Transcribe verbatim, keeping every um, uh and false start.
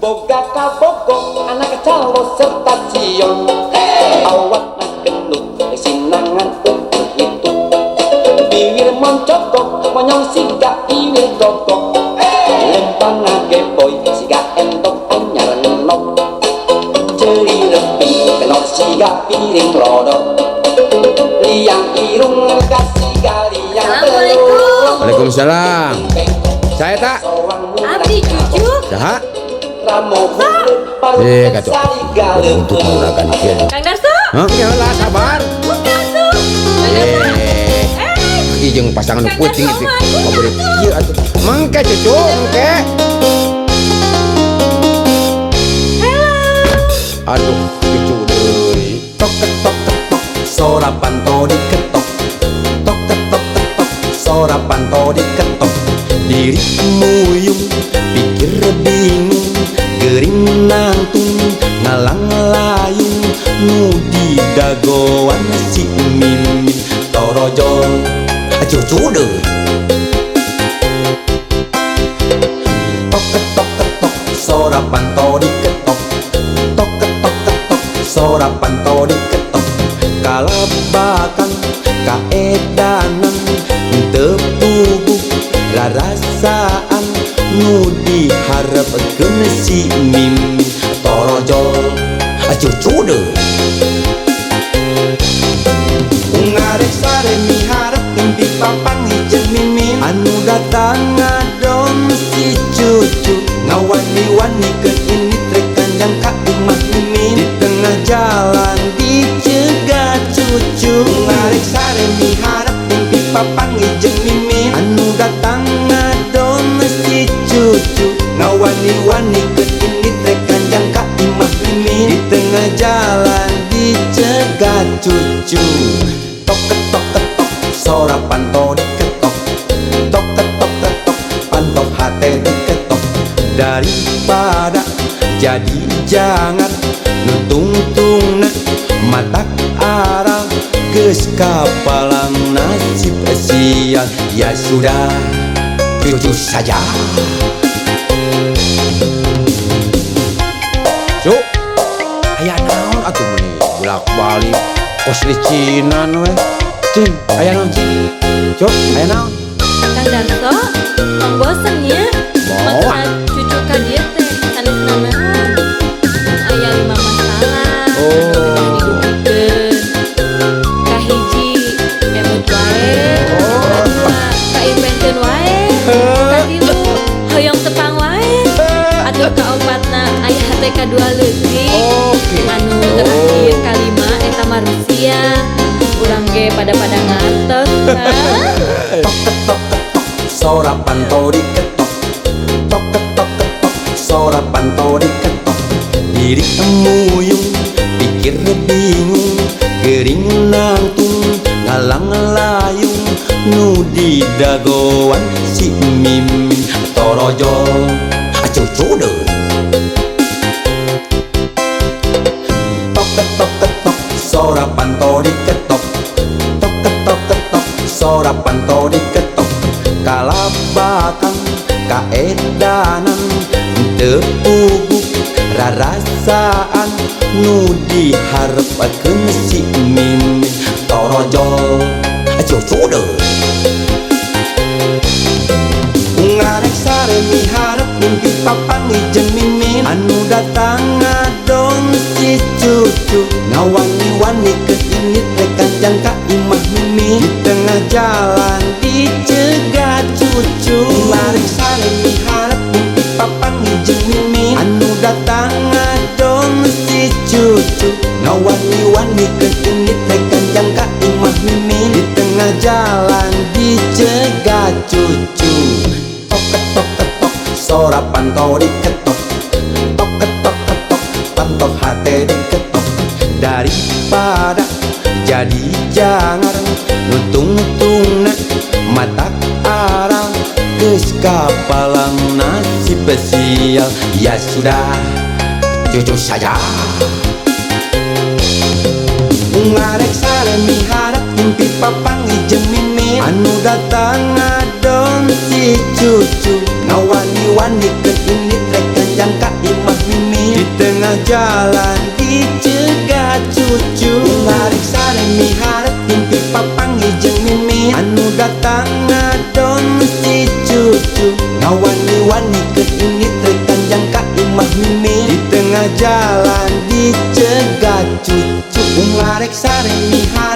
boga kabogo anak calo stasiun awak na gendut sinangan untuk itu bibir moncokok monyong siga iwil gogok lempang age boy siga entok anyar nok jeli reping kenok siga piring rodok liang irung kasih liang telur. Waalaikumsalam. Saya tak Abdi cucu Saha? Eh kacau untuk menggunakan kian. Kang Darso Hah? Yalah sabar. Kang Darso Eh Ijeng pasangan putih itu ngobrol kieu atuh. Mangke cucu mangke. Aduh cucu deui. Tok tok tok sorapan to diketok. Tok tok tok sorapan to diketok. Diri muyung pikir bingung gering nangtung ngalang layung nu di dagoan si mimin torojo cucu deui. Tok tok tok sorapan to diketok. Tok tok tok sorapan to diketok. Kalabakan kaedanan tepubuk rasaan nu diharapkeun si mimin torojol cucu deui. Ngarek sare miharep mimpi papang jeung mimin anu datang ngadon si cucu ngawani-wani ke ini trek kanjang ka imah mimin di tengah jalan dicegat cucu. Ngarek sare miharep mimpi papang jeung mimin anu datang ngadon si cucu ngawani-wani ke ini trek kanjang ka imah mimin di tengah jalan dicegat cucu. Tok ketok ketok sorapan to diketok. Tok ketok ketok pantok hate diketok. Daripada jadi jangan nutungtungna mata arah geus kapalang nasib sial. Ya sudah cucu saja. Cuk. Aya naon atuh meni bolak-balik kos licinan we. Cing, aya naon cing? Cuk, aya naon? Kang Darso Mang bosen ya Moal. Maksa cucu ka dieu teh sanes nanahan aya lima masalah Oh. didugikeun kahiji emut wae kadua kaimpenkeun wae katilu hoyong tepang wae atuh kaopatna aya hate kadua leutik Oke. anu terakhir kalima eta manusia urang ge pada-pada ngantos kan. Tok ketok ketok sorapan to diketok. Tok ketok ketok sorapan to diketok. Diri muyung pikir bingung gering nangtung ngalang layung nu di dagoan si mimin torojol cucu deui. Tok ketok ketok sorapan to diketok. Tok ketok ketok sorapan to diketok. Kalabakan kaedanan tepubuk rarasaan nu diharapkeun si mimin torojol cucu deui. Ngarek sare miharep mimpi papang jeung mimin anu datang ngadon si cucu ngawani-wani ke ini trek kanjang ka imah mimin di tengah jalan dicegat cucu. Ngarek sare miharep mimpi papang jeung mimin anu datang ngadon si cucu ngawani-wani ke ini trek kanjang ka imah mimin di tengah jalan dicegat cucu. Tok ketok ketok sorapan to diketok. Tok ketok ketok pantok hate diketok. Daripada jadi jangan nutung-tungna mata arah geus kapalang nasib sial. Ya sudah cucu saja. Ngarek sare miharep mimpi papang jeung mimin anu datang ngadon si cucu ngawani-wani ke ini trek kanjang ka imah tengah jalan dicegat cucu. Ngarek sare miharep mimpi papang jeung mimin anu datang ngadon si cucu. Ngawani-wani ke ini terkanjang ka imah mimin di tengah jalan dicegat cucu. Ngarek sare miharep